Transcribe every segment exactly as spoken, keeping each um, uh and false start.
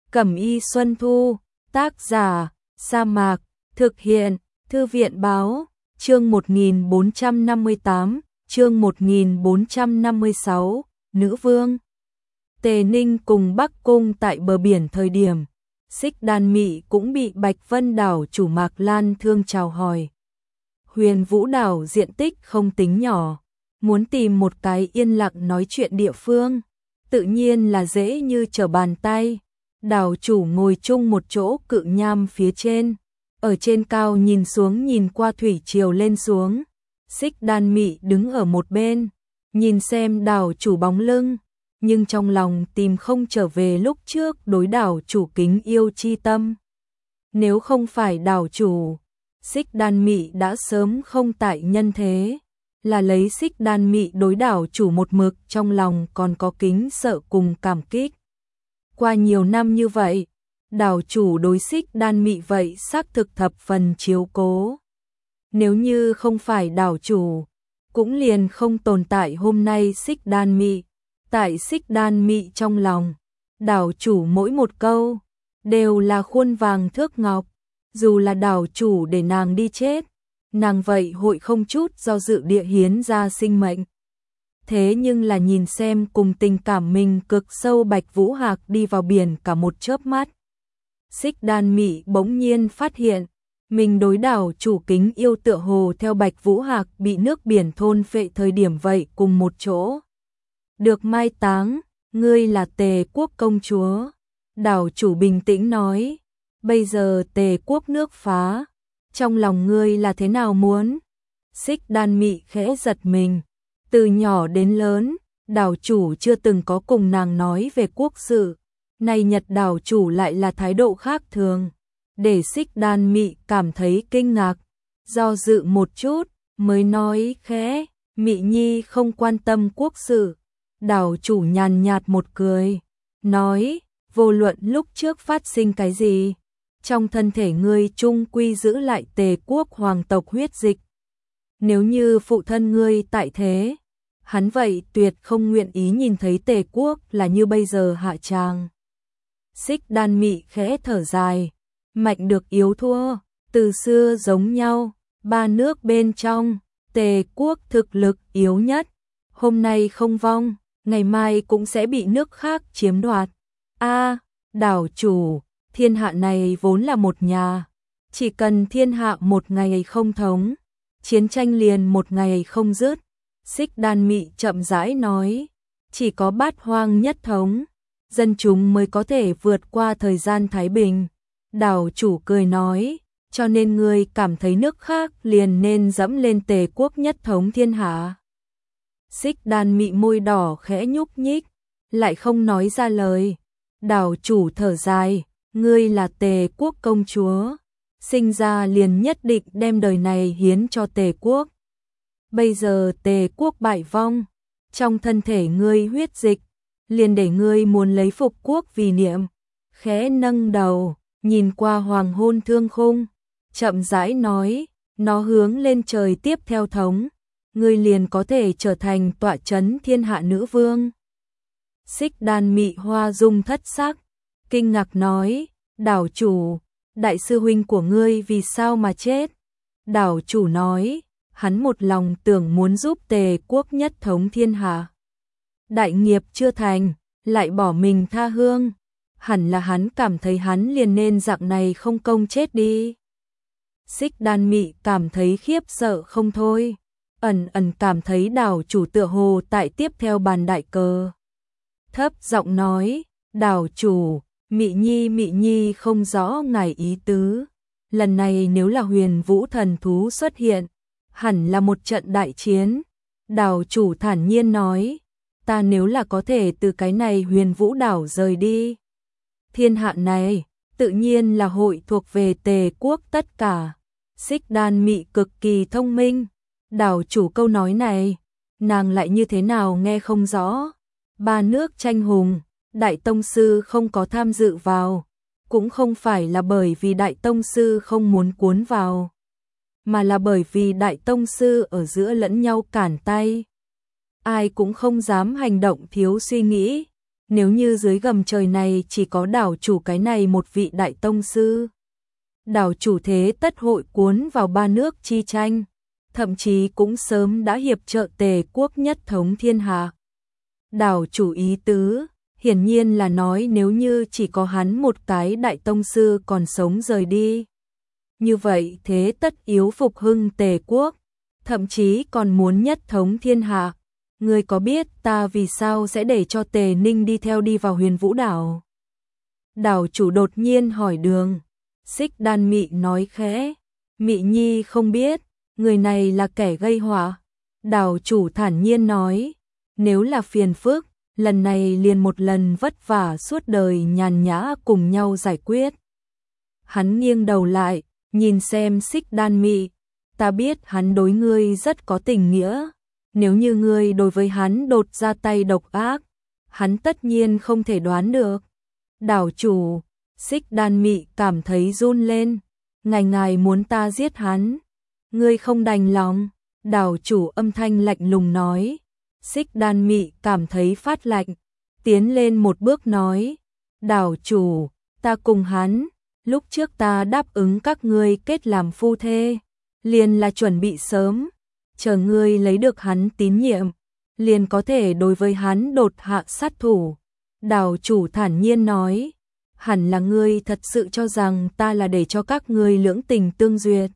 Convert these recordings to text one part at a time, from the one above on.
Cẩm y Xuân Thu, tác giả, Sa Mạc, thực hiện, Thư viện báo, chương một nghìn bốn trăm năm mươi tám, chương một nghìn bốn trăm năm mươi sáu, Nữ Vương. Tề Ninh cùng Bắc Cung tại bờ biển thời điểm, Xích Đan Mị cũng bị Bạch Vân đảo chủ Mạc Lan Thương chào hỏi. Huyền Vũ đảo diện tích không tính nhỏ, muốn tìm một cái yên lặng nói chuyện địa phương, tự nhiên là dễ như trở bàn tay. Đảo chủ ngồi chung một chỗ cự nham phía trên, ở trên cao nhìn xuống nhìn qua thủy triều lên xuống. Xích Đan Mị đứng ở một bên, nhìn xem đảo chủ bóng lưng, nhưng trong lòng tìm không trở về lúc trước đối đảo chủ kính yêu chi tâm. Nếu không phải đảo chủ, Xích Đan Mị đã sớm không tại nhân thế, là lấy Xích Đan Mị đối đảo chủ một mực trong lòng còn có kính sợ cùng cảm kích. Qua nhiều năm như vậy, đảo chủ đối Xích Đan Mị vậy xác thực thập phần chiếu cố. Nếu như không phải đảo chủ, cũng liền không tồn tại hôm nay Xích Đan Mị. Tại Xích Đan Mị trong lòng, đảo chủ mỗi một câu đều là khuôn vàng thước ngọc, dù là đảo chủ để nàng đi chết, nàng vậy hội không chút do dự địa hiến ra sinh mệnh. Thế nhưng là nhìn xem cùng tình cảm mình cực sâu Bạch Vũ Hạc đi vào biển cả một chớp mắt, Xích Đan Mị bỗng nhiên phát hiện, mình đối đảo chủ kính yêu tựa hồ theo Bạch Vũ Hạc bị nước biển thôn phệ thời điểm vậy cùng một chỗ. Được mai táng, ngươi là Tề quốc công chúa. Đảo chủ bình tĩnh nói, bây giờ Tề quốc nước phá, trong lòng ngươi là thế nào muốn? Xích Đan Mị khẽ giật mình, từ nhỏ đến lớn, đảo chủ chưa từng có cùng nàng nói về quốc sự, nay Nhật đảo chủ lại là thái độ khác thường, để Xích Đan Mị cảm thấy kinh ngạc, do dự một chút, mới nói khẽ, Mị Nhi không quan tâm quốc sự. Đảo chủ nhàn nhạt một cười, nói, vô luận lúc trước phát sinh cái gì, trong thân thể ngươi chung quy giữ lại Tề quốc hoàng tộc huyết dịch. Nếu như phụ thân ngươi tại thế, hắn vậy tuyệt không nguyện ý nhìn thấy Tề quốc là như bây giờ hạ tràng. Xích Đan Mị khẽ thở dài, mạnh được yếu thua, từ xưa giống nhau, ba nước bên trong, Tề quốc thực lực yếu nhất, hôm nay không vong, ngày mai cũng sẽ bị nước khác chiếm đoạt. A, đảo chủ, thiên hạ này vốn là một nhà, chỉ cần thiên hạ một ngày không thống, chiến tranh liền một ngày không dứt. Xích Đan Mị chậm rãi nói, chỉ có bát hoang nhất thống, dân chúng mới có thể vượt qua thời gian thái bình. Đảo chủ cười nói, cho nên ngươi cảm thấy nước khác liền nên dẫm lên Tề quốc nhất thống thiên hạ. Xích Đan Mị môi đỏ khẽ nhúc nhích, lại không nói ra lời. Đảo chủ thở dài, ngươi là Tề quốc công chúa, sinh ra liền nhất định đem đời này hiến cho Tề quốc. Bây giờ Tề quốc bại vong, trong thân thể ngươi huyết dịch, liền để ngươi muốn lấy phục quốc vì niệm. Khẽ nâng đầu, nhìn qua hoàng hôn thương khung, chậm rãi nói, nó hướng lên trời tiếp theo thống, ngươi liền có thể trở thành tọa chấn thiên hạ nữ vương. Xích Đan Mị hoa dung thất sắc, kinh ngạc nói, đảo chủ, đại sư huynh của ngươi vì sao mà chết? Đảo chủ nói, hắn một lòng tưởng muốn giúp Tề quốc nhất thống thiên hạ. Đại nghiệp chưa thành, lại bỏ mình tha hương, hẳn là hắn cảm thấy hắn liền nên dạng này không công chết đi. Xích Đan Mị cảm thấy khiếp sợ không thôi, ẩn ẩn cảm thấy đảo chủ tựa hồ tại tiếp theo bàn đại cờ. Thấp giọng nói, đảo chủ, Mị Nhi Mị Nhi không rõ ngài ý tứ. Lần này nếu là huyền vũ thần thú xuất hiện, hẳn là một trận đại chiến. Đảo chủ thản nhiên nói, ta nếu là có thể từ cái này huyền vũ đảo rời đi, thiên hạ này tự nhiên là hội thuộc về Tề quốc tất cả. Xích Đan Mị cực kỳ thông minh, đảo chủ câu nói này, nàng lại như thế nào nghe không rõ. Ba nước tranh hùng, đại tông sư không có tham dự vào, cũng không phải là bởi vì đại tông sư không muốn cuốn vào, mà là bởi vì đại tông sư ở giữa lẫn nhau cản tay. Ai cũng không dám hành động thiếu suy nghĩ, nếu như dưới gầm trời này chỉ có đảo chủ cái này một vị đại tông sư, đảo chủ thế tất hội cuốn vào ba nước chi tranh, thậm chí cũng sớm đã hiệp trợ Tề quốc nhất thống thiên hạ. Đảo chủ ý tứ, hiển nhiên là nói nếu như chỉ có hắn một cái đại tông sư còn sống rời đi, như vậy thế tất yếu phục hưng Tề quốc, thậm chí còn muốn nhất thống thiên hạ. Ngươi có biết ta vì sao sẽ để cho Tề Ninh đi theo đi vào Huyền Vũ đảo? Đảo chủ đột nhiên hỏi Đường. Xích Đan Mị nói khẽ. Mị Nhi không biết, người này là kẻ gây họa. Đảo chủ thản nhiên nói, nếu là phiền phức, lần này liền một lần vất vả suốt đời nhàn nhã cùng nhau giải quyết. Hắn nghiêng đầu lại, nhìn xem Xích Đan Mị, ta biết hắn đối ngươi rất có tình nghĩa, nếu như ngươi đối với hắn đột ra tay độc ác, hắn tất nhiên không thể đoán được. Đảo chủ, Xích Đan Mị cảm thấy run lên, ngài ngài muốn ta giết hắn, ngươi không đành lòng. Đảo chủ âm thanh lạnh lùng nói. Xích Đan Mị cảm thấy phát lạnh, tiến lên một bước nói, đảo chủ, ta cùng hắn, lúc trước ta đáp ứng các ngươi kết làm phu thê, liền là chuẩn bị sớm, chờ ngươi lấy được hắn tín nhiệm, liền có thể đối với hắn đột hạ sát thủ. Đảo chủ thản nhiên nói, hẳn là ngươi thật sự cho rằng ta là để cho các ngươi lưỡng tình tương duyệt.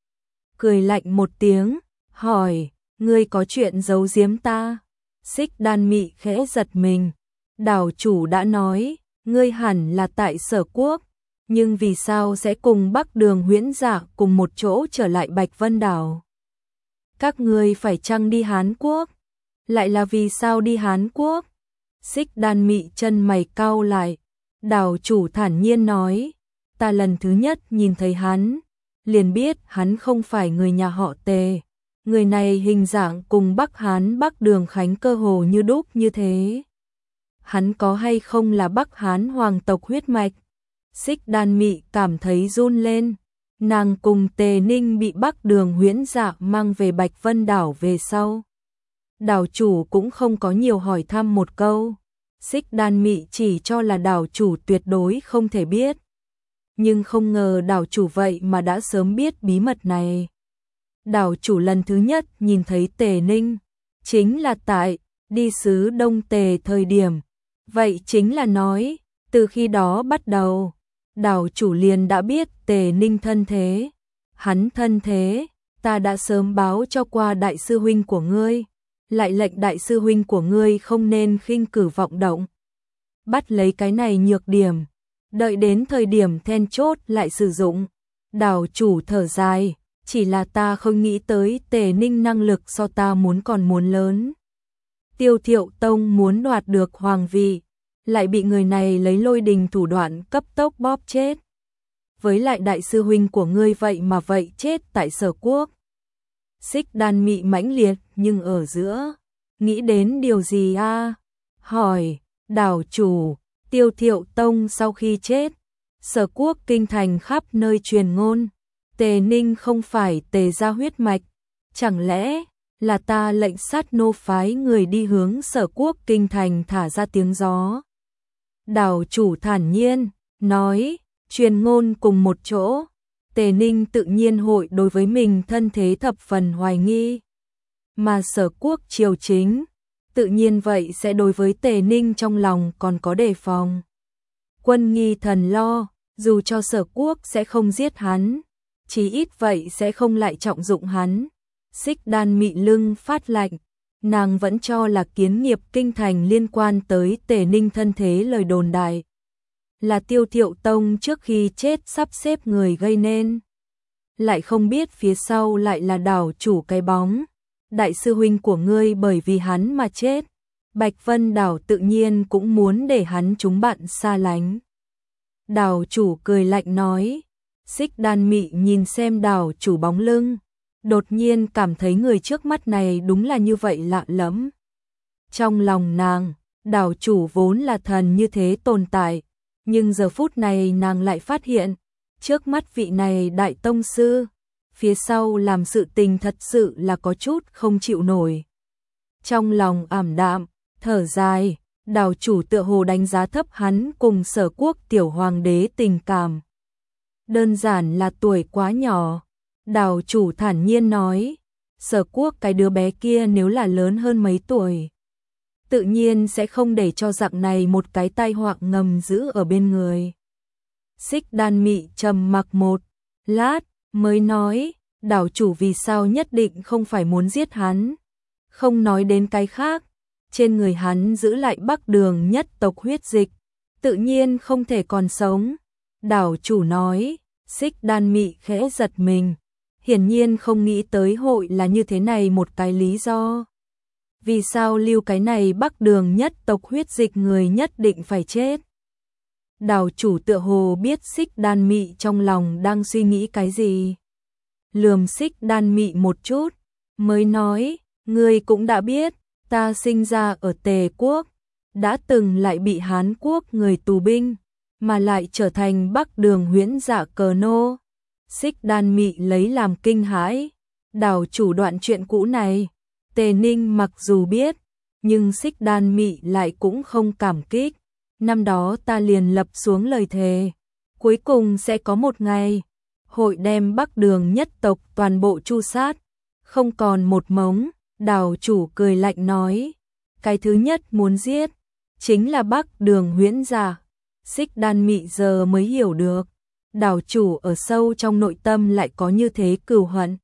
Cười lạnh một tiếng, hỏi, ngươi có chuyện giấu giếm ta? Xích Đan Mị khẽ giật mình, đảo chủ đã nói, ngươi hẳn là tại Sở quốc, nhưng vì sao sẽ cùng Bắc Đường Huyễn Dạ cùng một chỗ trở lại Bạch Vân đảo? Các ngươi phải chăng đi Hán quốc? Lại là vì sao đi Hán quốc? Xích Đan Mị chân mày cau lại, đảo chủ thản nhiên nói, ta lần thứ nhất nhìn thấy hắn, liền biết hắn không phải người nhà họ Tề. Người này hình dạng cùng Bắc Hán Bắc Đường Khánh cơ hồ như đúc như thế. Hắn có hay không là Bắc Hán hoàng tộc huyết mạch? Xích Đan Mị cảm thấy run lên. Nàng cùng Tề Ninh bị Bắc Đường Huyễn Dạ mang về Bạch Vân đảo về sau. Đảo chủ cũng không có nhiều hỏi thăm một câu. Xích Đan Mị chỉ cho là đảo chủ tuyệt đối không thể biết. Nhưng không ngờ đảo chủ vậy mà đã sớm biết bí mật này. Đảo chủ lần thứ nhất nhìn thấy Tề Ninh, chính là tại đi xứ Đông Tề thời điểm. Vậy chính là nói, từ khi đó bắt đầu, đảo chủ liền đã biết Tề Ninh thân thế. Hắn thân thế, ta đã sớm báo cho qua đại sư huynh của ngươi, lại lệnh đại sư huynh của ngươi không nên khinh cử vọng động. Bắt lấy cái này nhược điểm, đợi đến thời điểm then chốt lại sử dụng. Đảo chủ thở dài, chỉ là ta không nghĩ tới Tề Ninh năng lực so ta muốn còn muốn lớn. Tiêu Thiệu Tông muốn đoạt được hoàng vị, lại bị người này lấy lôi đình thủ đoạn cấp tốc bóp chết. Với lại đại sư huynh của ngươi vậy mà vậy chết tại Sở quốc. Xích Đan Mị mãnh liệt nhưng ở giữa, nghĩ đến điều gì a? À? Hỏi, đảo chủ, Tiêu Thiệu Tông sau khi chết, Sở quốc kinh thành khắp nơi truyền ngôn, Tề Ninh không phải Tề gia huyết mạch, chẳng lẽ là ta lệnh sát nô phái người đi hướng Sở quốc kinh thành thả ra tiếng gió? Đảo chủ thản nhiên, nói, truyền ngôn cùng một chỗ, Tề Ninh tự nhiên hội đối với mình thân thế thập phần hoài nghi. Mà Sở quốc triều chính, tự nhiên vậy sẽ đối với Tề Ninh trong lòng còn có đề phòng. Quân nghi thần lo, dù cho Sở quốc sẽ không giết hắn, chí ít vậy sẽ không lại trọng dụng hắn. Xích Đan Mị lưng phát lạnh, nàng vẫn cho là kiến nghiệp kinh thành liên quan tới Tề Ninh thân thế lời đồn đại, là Tiêu Thiệu Tông trước khi chết sắp xếp người gây nên. Lại không biết phía sau lại là đảo chủ cái bóng. Đại sư huynh của ngươi bởi vì hắn mà chết, Bạch Vân đảo tự nhiên cũng muốn để hắn chúng bạn xa lánh. Đảo chủ cười lạnh nói. Xích Đan Mị nhìn xem đảo chủ bóng lưng, đột nhiên cảm thấy người trước mắt này đúng là như vậy lạ lẫm. Trong lòng nàng, đảo chủ vốn là thần như thế tồn tại, nhưng giờ phút này nàng lại phát hiện, trước mắt vị này đại tông sư, phía sau làm sự tình thật sự là có chút không chịu nổi. Trong lòng ảm đạm, thở dài, Đảo chủ tựa hồ đánh giá thấp hắn cùng Sở Quốc tiểu hoàng đế tình cảm. Đơn giản là tuổi quá nhỏ. Đảo chủ thản nhiên nói, Sở Quốc cái đứa bé kia nếu là lớn hơn mấy tuổi, tự nhiên sẽ không để cho dạng này một cái tai họa ngầm giữ ở bên người. Xích Đan Mị trầm mặc một lát, mới nói, đảo chủ vì sao nhất định không phải muốn giết hắn. Không nói đến cái khác, trên người hắn giữ lại Bắc Đường nhất tộc huyết dịch, tự nhiên không thể còn sống. Đảo chủ nói, Xích Đan Mị khẽ giật mình, hiển nhiên không nghĩ tới hội là như thế này một cái lý do. Vì sao lưu cái này Bắc Đường nhất tộc huyết dịch người nhất định phải chết? Đảo chủ tựa hồ biết Xích Đan Mị trong lòng đang suy nghĩ cái gì. Lườm Xích Đan Mị một chút, mới nói, ngươi cũng đã biết, ta sinh ra ở Tề Quốc, đã từng lại bị Hán Quốc người tù binh, mà lại trở thành Bắc Đường huyễn dạ cờ nô. Xích Đan Mị lấy làm kinh hãi, đảo chủ đoạn chuyện cũ này, Tề Ninh mặc dù biết, nhưng Xích Đan Mị lại cũng không cảm kích. Năm đó ta liền lập xuống lời thề, cuối cùng sẽ có một ngày, hội đem Bắc Đường nhất tộc toàn bộ tru sát, không còn một mống. Đảo chủ cười lạnh nói, cái thứ nhất muốn giết, chính là Bắc Đường huyễn dạ. Xích Đan Mị giờ mới hiểu được, đảo chủ ở sâu trong nội tâm lại có như thế cừu hận.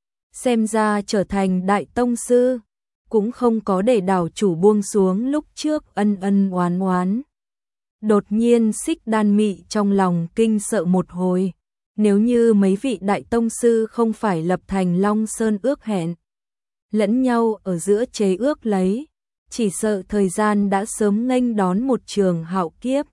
Xem ra trở thành đại tông sư, cũng không có để đảo chủ buông xuống lúc trước ân ân oán oán. Đột nhiên Xích Đan Mị trong lòng kinh sợ một hồi, nếu như mấy vị đại tông sư không phải lập thành Long Sơn ước hẹn, lẫn nhau ở giữa chế ước lấy, chỉ sợ thời gian đã sớm nghênh đón một trường hạo kiếp.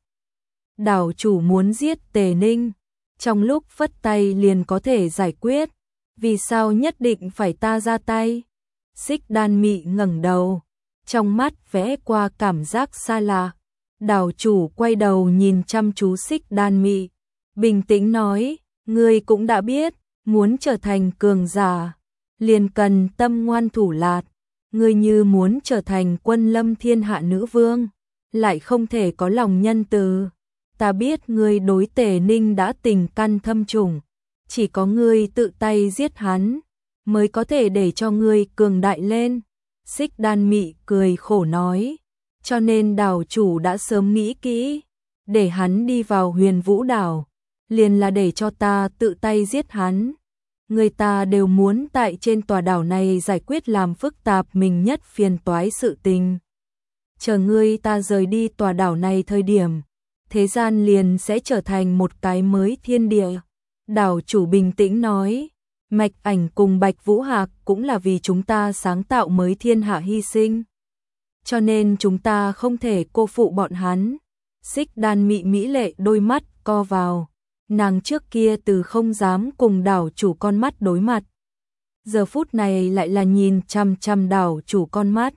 Đảo chủ muốn giết Tề Ninh, trong lúc phất tay liền có thể giải quyết, vì sao nhất định phải ta ra tay? Xích Đan Mị ngẩng đầu, trong mắt vẽ qua cảm giác xa lạ. Đảo chủ quay đầu nhìn chăm chú Xích Đan Mị, bình tĩnh nói, ngươi cũng đã biết, muốn trở thành cường giả, liền cần tâm ngoan thủ lạt. Ngươi như muốn trở thành quân lâm thiên hạ nữ vương, lại không thể có lòng nhân từ. Ta biết ngươi đối Tề Ninh đã tình căn thâm trùng, chỉ có ngươi tự tay giết hắn, mới có thể để cho ngươi cường đại lên. Xích Đan Mị cười khổ nói, cho nên đảo chủ đã sớm nghĩ kỹ, để hắn đi vào Huyền Vũ đảo, liền là để cho ta tự tay giết hắn. Người ta đều muốn tại trên tòa đảo này giải quyết làm phức tạp mình nhất phiền toái sự tình. Chờ ngươi ta rời đi tòa đảo này thời điểm, thế gian liền sẽ trở thành một cái mới thiên địa. Đảo chủ bình tĩnh nói, Mạch Ảnh cùng Bạch Vũ Hạc cũng là vì chúng ta sáng tạo mới thiên hạ hy sinh, cho nên chúng ta không thể cô phụ bọn hắn. Xích Đan Mị mỹ lệ đôi mắt co vào, nàng trước kia từ không dám cùng đảo chủ con mắt đối mặt, giờ phút này lại là nhìn chăm chăm đảo chủ con mắt.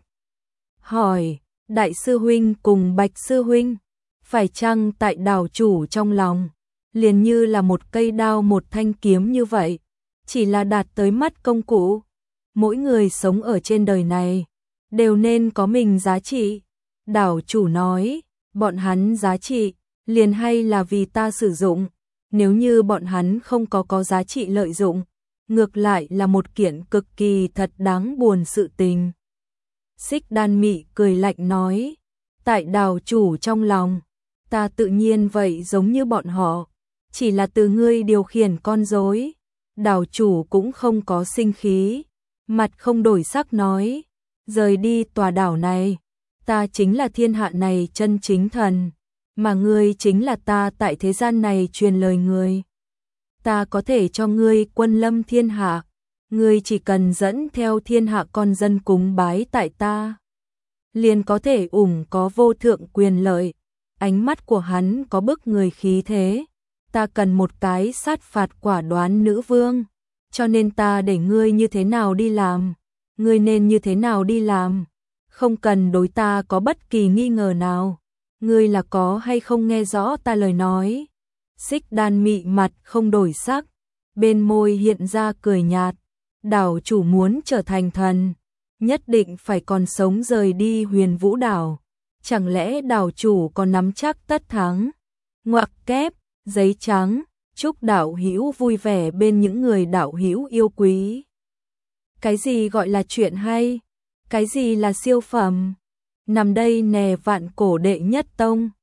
Hỏi, đại sư huynh cùng Bạch sư huynh, phải chăng tại đảo chủ trong lòng, liền như là một cây đao một thanh kiếm như vậy, chỉ là đạt tới mắt công cụ. Mỗi người sống ở trên đời này, đều nên có mình giá trị. Đảo chủ nói, bọn hắn giá trị, liền hay là vì ta sử dụng, nếu như bọn hắn không có có giá trị lợi dụng, ngược lại là một kiện cực kỳ thật đáng buồn sự tình. Xích Đan Mị cười lạnh nói, tại đảo chủ trong lòng, ta tự nhiên vậy giống như bọn họ, chỉ là từ ngươi điều khiển con rối. Đảo chủ cũng không có sinh khí, mặt không đổi sắc nói, rời đi tòa đảo này, ta chính là thiên hạ này chân chính thần, mà ngươi chính là ta tại thế gian này truyền lời người. Ta có thể cho ngươi quân lâm thiên hạ, ngươi chỉ cần dẫn theo thiên hạ con dân cúng bái tại ta, liền có thể ủng có vô thượng quyền lợi. Ánh mắt của hắn có bức người khí thế. Ta cần một cái sát phạt quả đoán nữ vương, cho nên ta để ngươi như thế nào đi làm, ngươi nên như thế nào đi làm, không cần đối ta có bất kỳ nghi ngờ nào. Ngươi là có hay không nghe rõ ta lời nói? Xích Đan Mị mặt không đổi sắc, bên môi hiện ra cười nhạt. Đảo chủ muốn trở thành thần, nhất định phải còn sống rời đi Huyền Vũ đảo, chẳng lẽ đảo chủ còn nắm chắc tất thắng? Ngoặc kép, giấy trắng, chúc đạo hữu vui vẻ bên những người đạo hữu yêu quý. Cái gì gọi là chuyện hay? Cái gì là siêu phẩm? Nằm đây nè vạn cổ đệ nhất tông.